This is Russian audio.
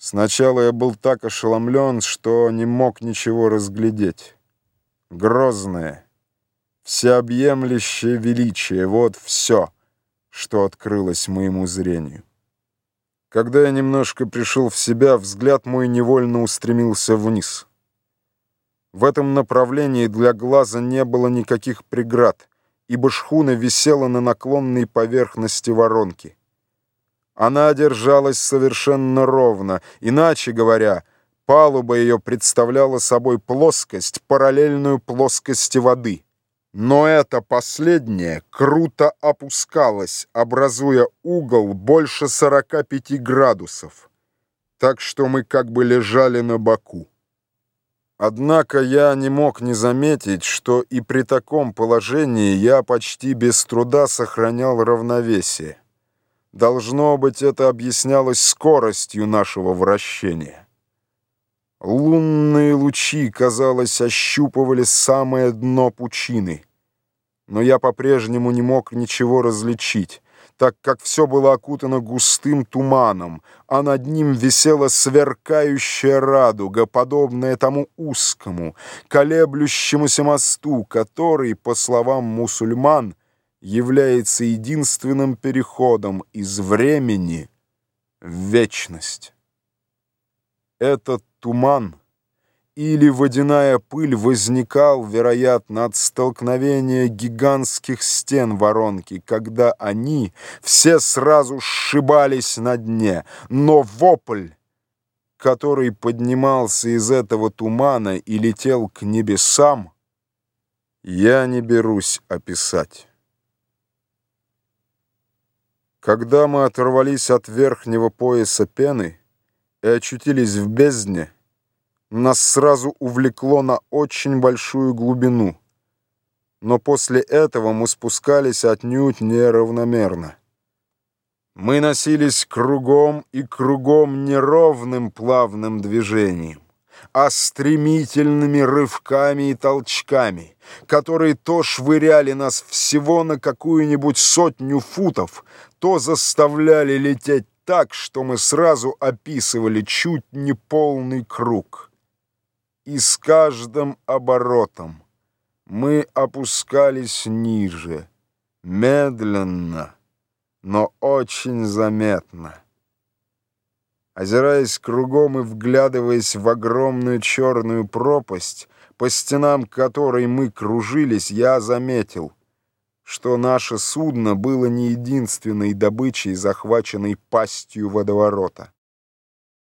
Сначала я был так ошеломлен, что не мог ничего разглядеть. Грозное, всеобъемлющее величие — вот все, что открылось моему зрению. Когда я немножко пришел в себя, взгляд мой невольно устремился вниз. В этом направлении для глаза не было никаких преград, ибо шхуна висела на наклонной поверхности воронки. Она держалась совершенно ровно, иначе говоря, палуба ее представляла собой плоскость, параллельную плоскости воды. Но эта последняя круто опускалась, образуя угол больше 45 градусов, так что мы как бы лежали на боку. Однако я не мог не заметить, что и при таком положении я почти без труда сохранял равновесие. Должно быть, это объяснялось скоростью нашего вращения. Лунные лучи, казалось, ощупывали самое дно пучины, но я по-прежнему не мог ничего различить, так как все было окутано густым туманом, а над ним висела сверкающая радуга, подобная тому узкому, колеблющемуся мосту, который, по словам мусульман, является единственным переходом из времени в вечность. Этот туман или водяная пыль возникал, вероятно, от столкновения гигантских стен воронки, когда они все сразу сшибались на дне, но вопль, который поднимался из этого тумана и летел к небесам, я не берусь описать. Когда мы оторвались от верхнего пояса пены и очутились в бездне, нас сразу увлекло на очень большую глубину, но после этого мы спускались отнюдь неравномерно. Мы носились кругом и кругом неровным плавным движением, а стремительными рывками и толчками, которые то швыряли нас всего на какую-нибудь 100 футов, то заставляли лететь так, что мы сразу описывали чуть не полный круг. И с каждым оборотом мы опускались ниже, медленно, но очень заметно. Озираясь кругом и вглядываясь в огромную черную пропасть, по стенам которой мы кружились, я заметил, что наше судно было не единственной добычей, захваченной пастью водоворота.